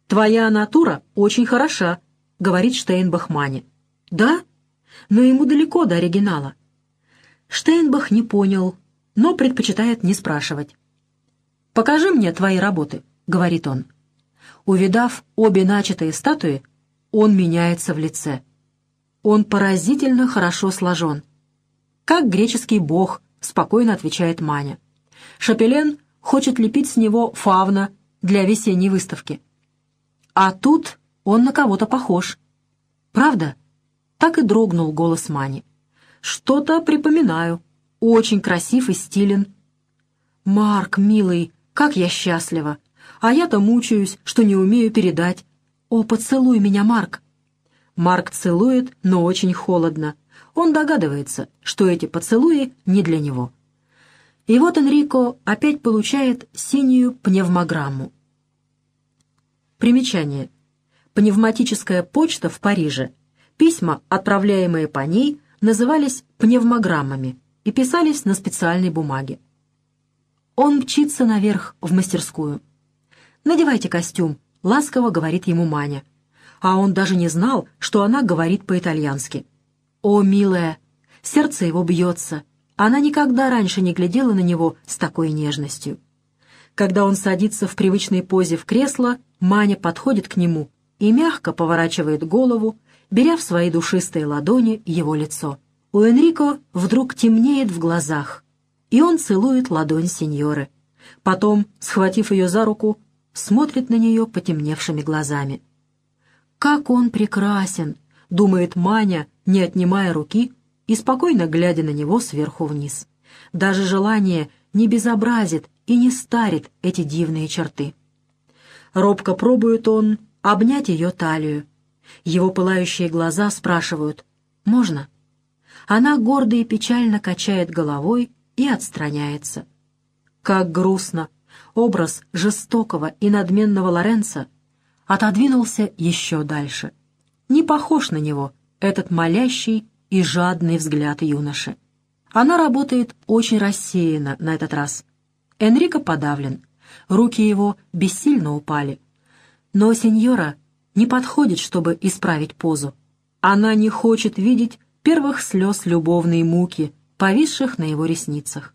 «Твоя натура очень хороша», — говорит Штейнбах Мане. «Да? Но ему далеко до оригинала». Штейнбах не понял, но предпочитает не спрашивать. «Покажи мне твои работы», — говорит он. Увидав обе начатые статуи, он меняется в лице. Он поразительно хорошо сложен. «Как греческий бог», — спокойно отвечает Маня. Шапелен хочет лепить с него фавна для весенней выставки. А тут он на кого-то похож. «Правда?» — так и дрогнул голос Мани. «Что-то припоминаю. Очень красив и стилен». «Марк, милый, как я счастлива! А я-то мучаюсь, что не умею передать. О, поцелуй меня, Марк!» Марк целует, но очень холодно. Он догадывается, что эти поцелуи не для него. И вот Энрико опять получает синюю пневмограмму. Примечание. Пневматическая почта в Париже. Письма, отправляемые по ней, назывались пневмограммами и писались на специальной бумаге. Он мчится наверх в мастерскую. «Надевайте костюм», — ласково говорит ему Маня. А он даже не знал, что она говорит по-итальянски. «О, милая!» Сердце его бьется. Она никогда раньше не глядела на него с такой нежностью. Когда он садится в привычной позе в кресло, Маня подходит к нему и мягко поворачивает голову, беря в свои душистые ладони его лицо. У Энрико вдруг темнеет в глазах, и он целует ладонь сеньоры. Потом, схватив ее за руку, смотрит на нее потемневшими глазами. «Как он прекрасен!» — думает Маня, не отнимая руки и спокойно глядя на него сверху вниз. Даже желание не безобразит и не старит эти дивные черты. Робко пробует он обнять ее талию. Его пылающие глаза спрашивают «Можно?». Она гордо и печально качает головой и отстраняется. Как грустно! Образ жестокого и надменного Лоренцо отодвинулся еще дальше. Не похож на него этот молящий и жадный взгляд юноши. Она работает очень рассеянно на этот раз. Энрико подавлен, руки его бессильно упали. Но сеньора не подходит, чтобы исправить позу. Она не хочет видеть первых слез любовной муки, повисших на его ресницах.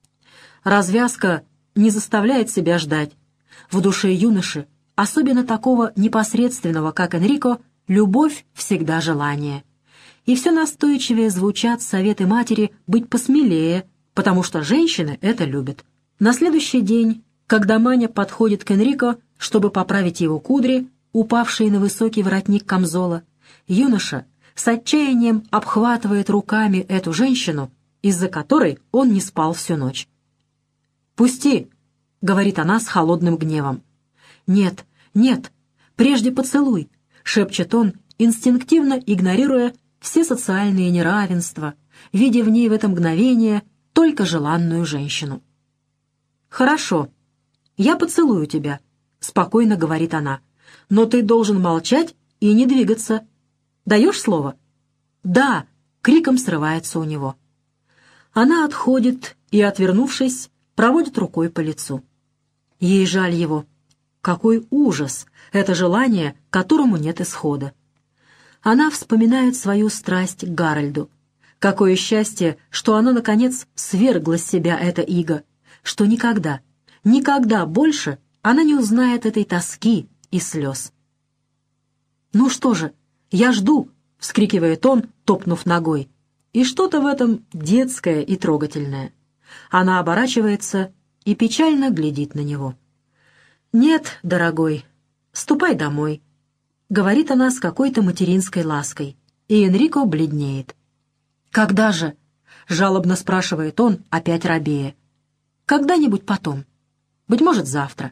Развязка не заставляет себя ждать. В душе юноши, особенно такого непосредственного, как Энрико, любовь всегда желание. И все настойчивее звучат советы матери быть посмелее, потому что женщины это любят. На следующий день, когда Маня подходит к Энрико, чтобы поправить его кудри, упавшие на высокий воротник камзола, юноша с отчаянием обхватывает руками эту женщину, из-за которой он не спал всю ночь. «Пусти!» — говорит она с холодным гневом. «Нет, нет, прежде поцелуй!» — шепчет он, инстинктивно игнорируя все социальные неравенства, видя в ней в это мгновение только желанную женщину. «Хорошо, я поцелую тебя», — спокойно говорит она, «но ты должен молчать и не двигаться. Даешь слово?» «Да!» — криком срывается у него. Она отходит и, отвернувшись, проводит рукой по лицу. Ей жаль его. Какой ужас! Это желание, которому нет исхода. Она вспоминает свою страсть к Гарольду. Какое счастье, что она, наконец, свергла с себя это иго, что никогда, никогда больше она не узнает этой тоски и слез. «Ну что же, я жду!» — вскрикивает он, топнув ногой. И что-то в этом детское и трогательное. Она оборачивается и печально глядит на него. «Нет, дорогой, ступай домой», — говорит она с какой-то материнской лаской, и Энрико бледнеет. «Когда же?» — жалобно спрашивает он, опять робея. «Когда-нибудь потом. Быть может, завтра».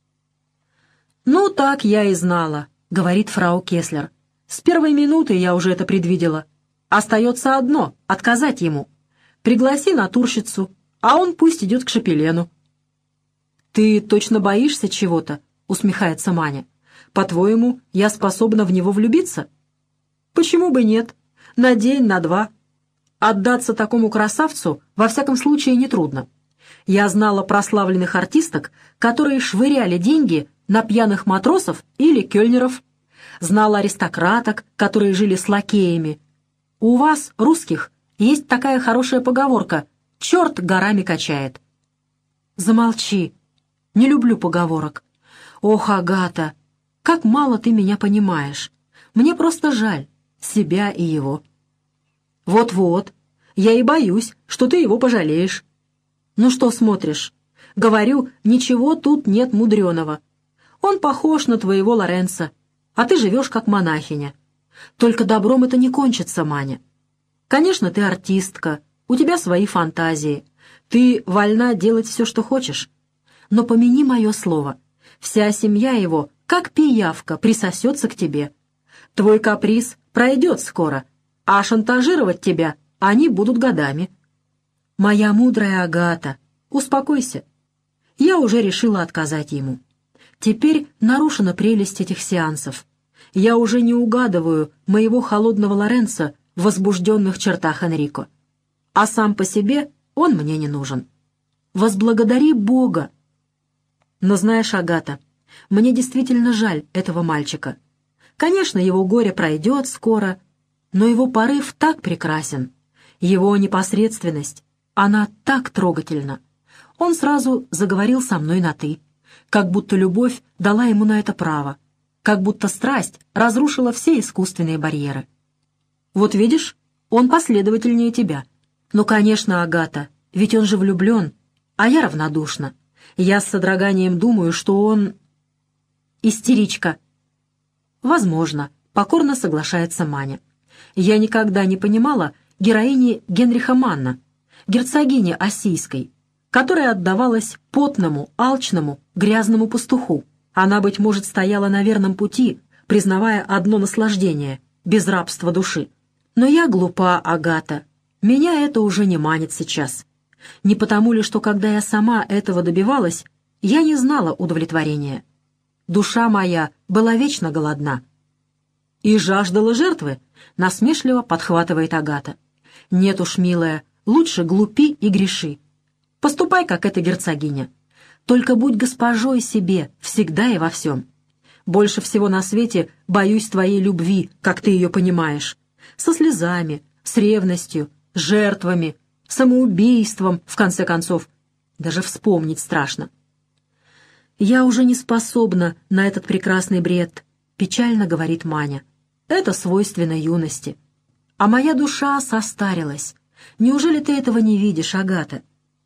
«Ну, так я и знала», — говорит фрау Кеслер. «С первой минуты я уже это предвидела. Остается одно — отказать ему. Пригласи натурщицу, а он пусть идет к Шапелену». «Ты точно боишься чего-то?» — усмехается Маня. «По-твоему, я способна в него влюбиться?» «Почему бы нет? На день, на два. Отдаться такому красавцу, во всяком случае, нетрудно. Я знала прославленных артисток, которые швыряли деньги на пьяных матросов или кёльнеров. Знала аристократок, которые жили с лакеями. У вас, русских, есть такая хорошая поговорка: «Черт горами качает». Замолчи. Не люблю поговорок. Ох, Агата, как мало ты меня понимаешь. Мне просто жаль себя и его. Вот-вот, я и боюсь, что ты его пожалеешь. Ну что смотришь? Говорю, ничего тут нет мудреного. Он похож на твоего Лоренцо, а ты живешь как монахиня. Только добром это не кончится, Маня. Конечно, ты артистка, у тебя свои фантазии. Ты вольна делать все, что хочешь. Но помяни мое слово, вся семья его, как пиявка, присосется к тебе. Твой каприз пройдет скоро, а шантажировать тебя они будут годами. Моя мудрая Агата, успокойся. Я уже решила отказать ему. Теперь нарушена прелесть этих сеансов. Я уже не угадываю моего холодного Лоренцо в возбужденных чертах Энрико. А сам по себе он мне не нужен. Возблагодари Бога. Но знаешь, Агата, мне действительно жаль этого мальчика. Конечно, его горе пройдет скоро, но его порыв так прекрасен. Его непосредственность, она так трогательна. Он сразу заговорил со мной на «ты», как будто любовь дала ему на это право, как будто страсть разрушила все искусственные барьеры. Вот видишь, он последовательнее тебя. Ну, конечно, Агата, ведь он же влюблен, а я равнодушна. Я с содроганием думаю, что он... Истеричка. Возможно, покорно соглашается Маня. Я никогда не понимала героини Генриха Манна, герцогини Оссийской, которая отдавалась потному, алчному, грязному пастуху. Она, быть может, стояла на верном пути, признавая одно наслаждение — без рабства души. Но я глупа, Агата. Меня это уже не манит сейчас. Не потому ли, что когда я сама этого добивалась, я не знала удовлетворения. Душа моя была вечно голодна. И жаждала жертвы, насмешливо подхватывает Агата. Нет уж, милая, лучше глупи и греши. Поступай, как эта герцогиня. Только будь госпожой себе всегда и во всем. Больше всего на свете боюсь твоей любви, как ты ее понимаешь. Со слезами, с ревностью, с жертвами, самоубийством, в конце концов. Даже вспомнить страшно. «Я уже не способна на этот прекрасный бред», — печально говорит Маня. «Это свойственно юности. А моя душа состарилась. Неужели ты этого не видишь, Агата?»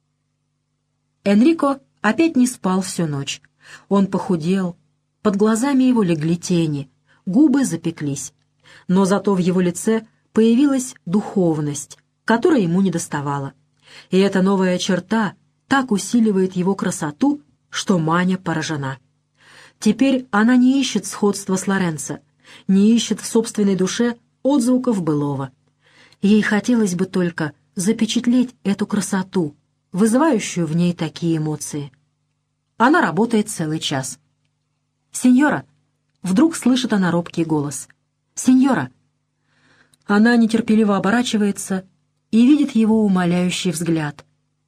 Энрико опять не спал всю ночь. Он похудел, под глазами его легли тени, губы запеклись. Но зато в его лице появилась духовность, которой ему недоставало. И эта новая черта так усиливает его красоту, что Маня поражена. Теперь она не ищет сходства с Лоренцо, не ищет в собственной душе отзвуков былого. Ей хотелось бы только запечатлеть эту красоту, вызывающую в ней такие эмоции. Она работает целый час. «Сеньора!» — вдруг слышит она робкий голос. «Сеньора!» Она нетерпеливо оборачивается и видит его умоляющий взгляд.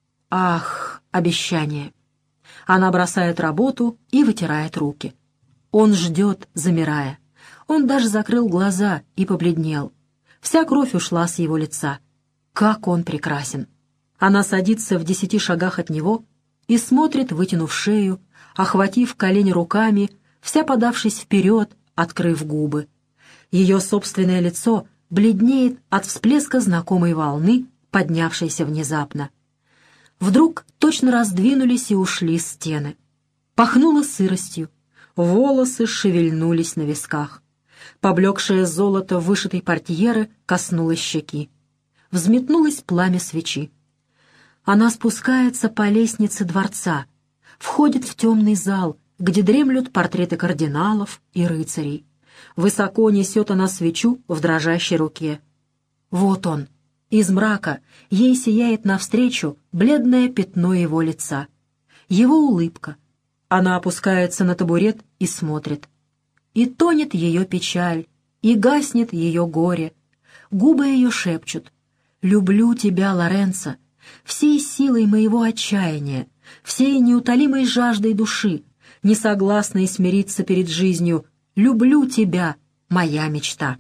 Ах, обещание! Она бросает работу и вытирает руки. Он ждет, замирая. Он даже закрыл глаза и побледнел. Вся кровь ушла с его лица. Как он прекрасен! Она садится в 10 шагах от него и смотрит, вытянув шею, охватив колени руками, вся подавшись вперед, открыв губы. Ее собственное лицо бледнеет от всплеска знакомой волны, поднявшейся внезапно. Вдруг точно раздвинулись и ушли стены. Пахнуло сыростью, волосы шевельнулись на висках. Поблекшее золото вышитой портьеры коснулось щеки. Взметнулось пламя свечи. Она спускается по лестнице дворца, входит в темный зал, где дремлют портреты кардиналов и рыцарей. Высоко несет она свечу в дрожащей руке. Вот он. Из мрака ей сияет навстречу бледное пятно его лица. Его улыбка. Она опускается на табурет и смотрит. И тонет ее печаль, и гаснет ее горе. Губы ее шепчут: «Люблю тебя, Лоренцо, всей силой моего отчаяния, всей неутолимой жаждой души, не согласный смириться перед жизнью. Люблю тебя, моя мечта.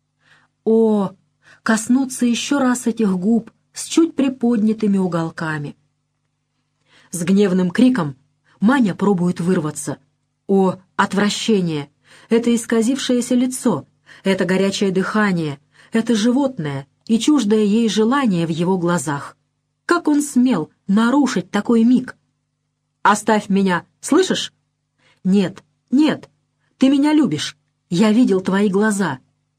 О, коснуться еще раз этих губ с чуть приподнятыми уголками. С гневным криком Маня пробует вырваться. О, отвращение! Это исказившееся лицо, это горячее дыхание, это животное и чуждое ей желание в его глазах. Как он смел нарушить такой миг? «Оставь меня, слышишь?» «Нет, нет, ты меня любишь. Я видел твои глаза».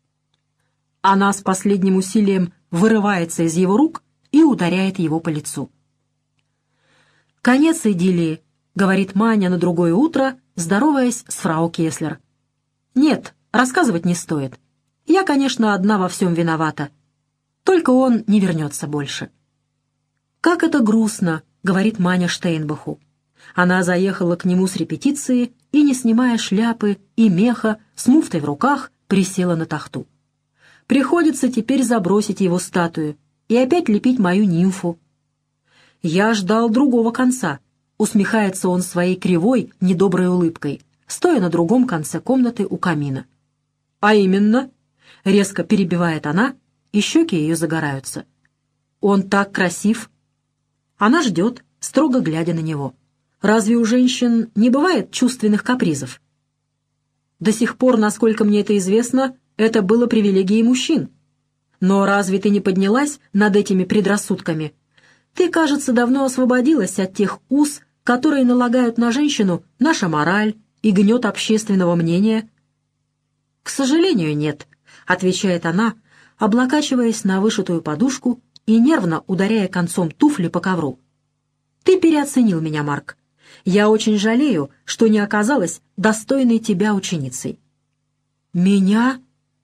Она с последним усилием вырывается из его рук и ударяет его по лицу. «Конец идиллии», — говорит Маня на другое утро, здороваясь с фрау Кеслер. «Нет, рассказывать не стоит. Я, конечно, одна во всем виновата. Только он не вернется больше». «Как это грустно», — говорит Маня Штейнбаху. Она заехала к нему с репетиции и, не снимая шляпы и меха, с муфтой в руках, присела на тахту. «Приходится теперь забросить его статую и опять лепить мою нимфу». «Я ждал другого конца», — усмехается он своей кривой, недоброй улыбкой, стоя на другом конце комнаты у камина. «А именно?» — резко перебивает она, и щеки ее загораются. «Он так красив». Она ждет, строго глядя на него. «Разве у женщин не бывает чувственных капризов?» «До сих пор, насколько мне это известно, это было привилегией мужчин. Но разве ты не поднялась над этими предрассудками? Ты, кажется, давно освободилась от тех уз, которые налагают на женщину наша мораль и гнет общественного мнения». «К сожалению, нет», — отвечает она, облокачиваясь на вышитую подушку и нервно ударяя концом туфли по ковру. «Ты переоценил меня, Марк. Я очень жалею, что не оказалась достойной тебя ученицей». «Меня?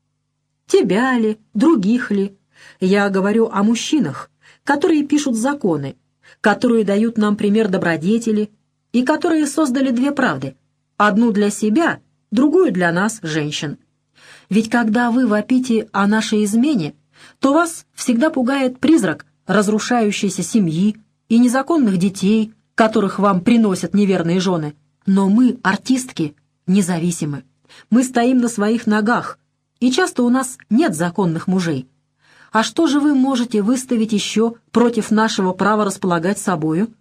Тебя ли? Других ли? Я говорю о мужчинах, которые пишут законы, которые дают нам пример добродетели и которые создали две правды, одну для себя, другую для нас, женщин. Ведь когда вы вопите о нашей измене, то вас всегда пугает призрак разрушающейся семьи и незаконных детей, которых вам приносят неверные жены. Но мы, артистки, независимы. Мы стоим на своих ногах, и часто у нас нет законных мужей. А что же вы можете выставить еще против нашего права располагать собою?»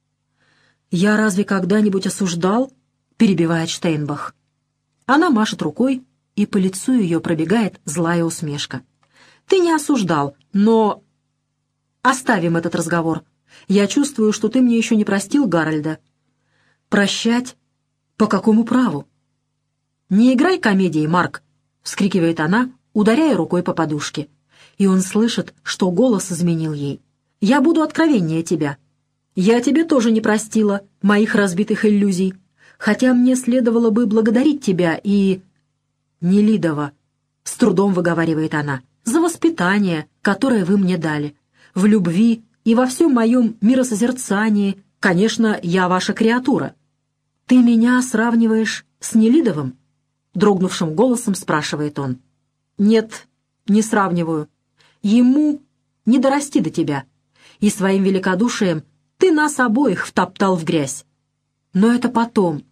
«Я разве когда-нибудь осуждал?» — перебивает Штейнбах. Она машет рукой, и по лицу ее пробегает злая усмешка. «Ты не осуждал, но...» «Оставим этот разговор. Я чувствую, что ты мне еще не простил Гарольда». «Прощать? По какому праву?» «Не играй комедии, Марк!» — вскрикивает она, ударяя рукой по подушке. И он слышит, что голос изменил ей. «Я буду откровеннее тебя. Я тебе тоже не простила моих разбитых иллюзий, хотя мне следовало бы благодарить тебя и...» «Нелидова», — с трудом выговаривает она, — «за воспитание, которое вы мне дали. В любви и во всем моем миросозерцании, конечно, я ваша креатура». «Ты меня сравниваешь с Нелидовым?» — дрогнувшим голосом спрашивает он. «Нет, не сравниваю. Ему не дорасти до тебя, и своим великодушием ты нас обоих втоптал в грязь. Но это потом.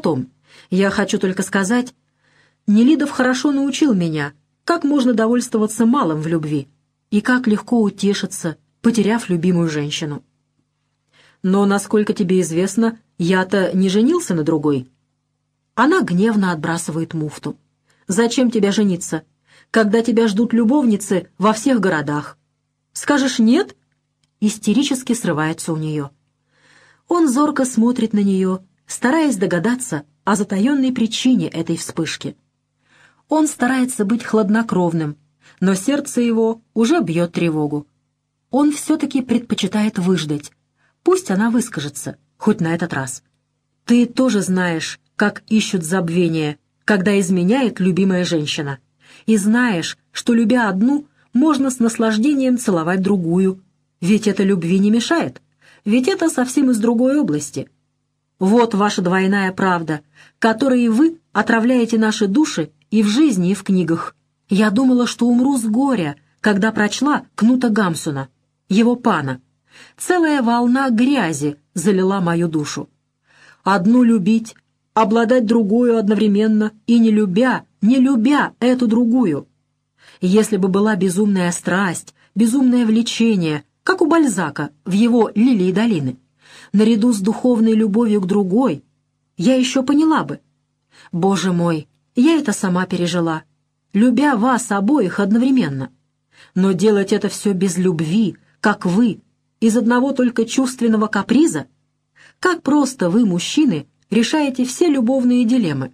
Я хочу только сказать, Нелидов хорошо научил меня, как можно довольствоваться малым в любви и как легко утешиться, потеряв любимую женщину. Но, насколько тебе известно, я-то не женился на другой». Она гневно отбрасывает муфту. «Зачем тебе жениться, когда тебя ждут любовницы во всех городах? Скажешь «нет»?» Истерически срывается у нее. Он зорко смотрит на нее, стараясь догадаться о затаенной причине этой вспышки. Он старается быть хладнокровным, но сердце его уже бьет тревогу. Он все-таки предпочитает выждать. Пусть она выскажется, хоть на этот раз. «Ты тоже знаешь, как ищут забвения, когда изменяет любимая женщина. И знаешь, что, любя одну, можно с наслаждением целовать другую. Ведь это любви не мешает. Ведь это совсем из другой области. Вот ваша двойная правда, которой вы отравляете наши души и в жизни, и в книгах. Я думала, что умру с горя, когда прочла Кнута Гамсуна, его пана. Целая волна грязи залила мою душу. Одну любить, обладать другую одновременно и не любя эту другую. Если бы была безумная страсть, безумное влечение, как у Бальзака в его «Лилии долины», наряду с духовной любовью к другой, я еще поняла бы. Боже мой, я это сама пережила, любя вас обоих одновременно. Но делать это все без любви, как вы, из одного только чувственного каприза? Как просто вы, мужчины, решаете все любовные дилеммы?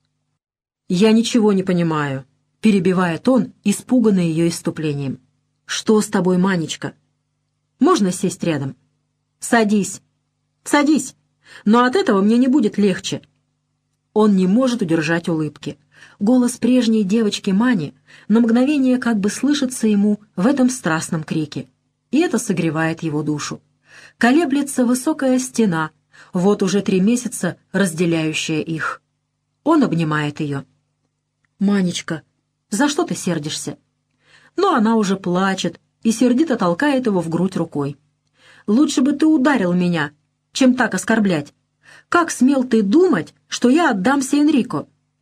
«Я ничего не понимаю», — перебивает он, испуганный ее исступлением. «Что с тобой, Манечка? Можно сесть рядом?» «Садись, садись, но от этого мне не будет легче». Он не может удержать улыбки. Голос прежней девочки Мани на мгновение как бы слышится ему в этом страстном крике, и это согревает его душу. Колеблется высокая стена, вот уже 3 месяца разделяющая их. Он обнимает ее. «Манечка, за что ты сердишься?» Но она уже плачет и сердито толкает его в грудь рукой. «Лучше бы ты ударил меня, чем так оскорблять. Как смел ты думать, что я отдамся Энрико?»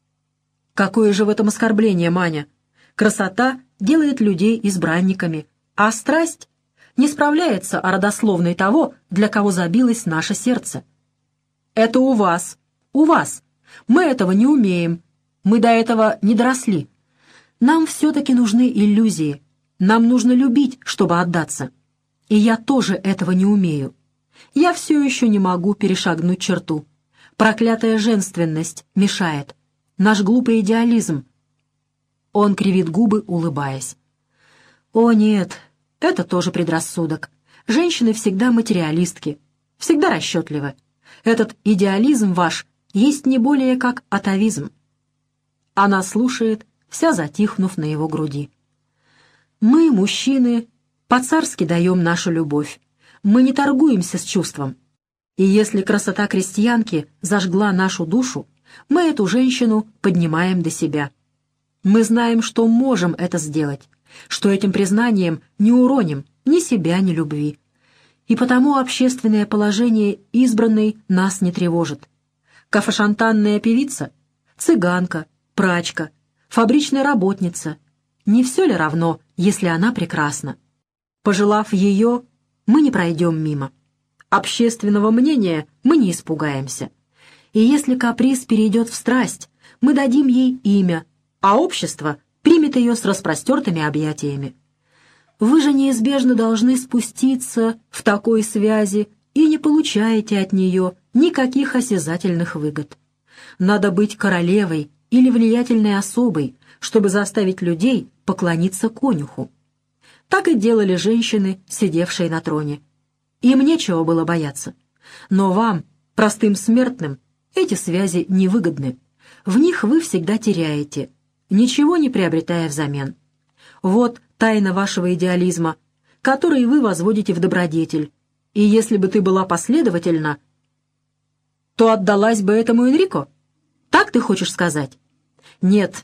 «Какое же в этом оскорбление, Маня? Красота делает людей избранниками, а страсть не справляется о родословной того, для кого забилось наше сердце. Это у вас. Мы этого не умеем. Мы до этого не доросли. Нам все-таки нужны иллюзии. Нам нужно любить, чтобы отдаться. И я тоже этого не умею. Я все еще не могу перешагнуть черту. Проклятая женственность мешает. Наш глупый идеализм». Он кривит губы, улыбаясь. «О нет, это тоже предрассудок. Женщины всегда материалистки, всегда расчетливы. Этот идеализм ваш есть не более как атавизм». Она слушает, вся затихнув на его груди. «Мы, мужчины, по-царски даем нашу любовь. Мы не торгуемся с чувством. И если красота крестьянки зажгла нашу душу, мы эту женщину поднимаем до себя. Мы знаем, что можем это сделать, что этим признанием не уроним ни себя, ни любви. И потому общественное положение избранной нас не тревожит. Кафешантанная певица, цыганка, прачка, фабричная работница — не все ли равно, если она прекрасна? Пожелав ее, мы не пройдем мимо. Общественного мнения мы не испугаемся. И если каприз перейдет в страсть, мы дадим ей имя, а общество примет ее с распростертыми объятиями. Вы же неизбежно должны спуститься в такой связи и не получаете от нее никаких осязательных выгод. Надо быть королевой или влиятельной особой, чтобы заставить людей поклониться конюху. Так и делали женщины, сидевшие на троне. Им нечего было бояться. Но вам, простым смертным, эти связи невыгодны. В них вы всегда теряете, ничего не приобретая взамен. Вот тайна вашего идеализма, который вы возводите в добродетель. И если бы ты была последовательна, то отдалась бы этому Энрико? Так ты хочешь сказать? Нет,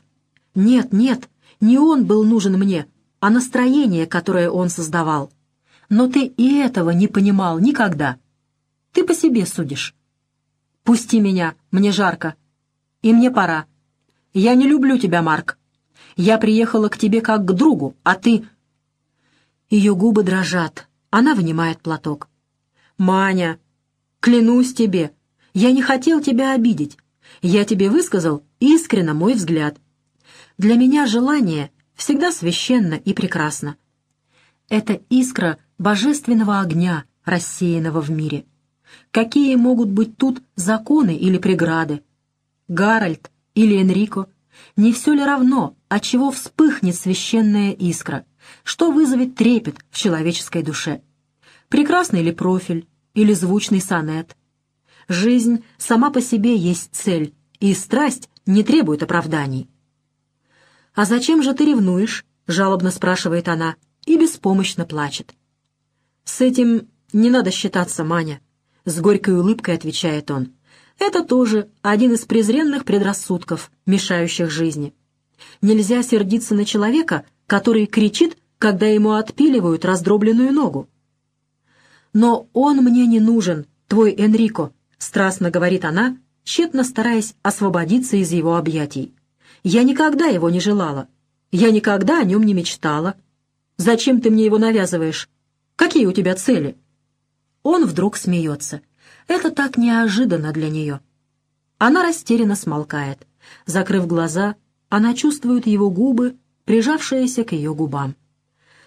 не он был нужен мне, а настроение, которое он создавал. Но ты и этого не понимал никогда. Ты по себе судишь. Пусти меня, мне жарко. И мне пора. Я не люблю тебя, Марк. Я приехала к тебе как к другу, а ты...» Ее губы дрожат. Она вынимает платок. «Маня, клянусь тебе, я не хотел тебя обидеть. Я тебе высказал искренно мой взгляд. Для меня желание всегда священно и прекрасно. Это искра божественного огня, рассеянного в мире. Какие могут быть тут законы или преграды? Гарольд или Энрико? Не все ли равно, от чего вспыхнет священная искра? Что вызовет трепет в человеческой душе? Прекрасный ли профиль или звучный сонет? Жизнь сама по себе есть цель, и страсть не требует оправданий. «А зачем же ты ревнуешь?» — жалобно спрашивает она и беспомощно плачет. «С этим не надо считаться, Маня», — с горькой улыбкой отвечает он. «Это тоже один из презренных предрассудков, мешающих жизни. Нельзя сердиться на человека, который кричит, когда ему отпиливают раздробленную ногу». «Но он мне не нужен, твой Энрико», — страстно говорит она тщетно стараясь освободиться из его объятий. «Я никогда его не желала. Я никогда о нем не мечтала. Зачем ты мне его навязываешь? Какие у тебя цели?» Он вдруг смеется. Это так неожиданно для нее. Она растерянно смолкает. Закрыв глаза, она чувствует его губы, прижавшиеся к ее губам.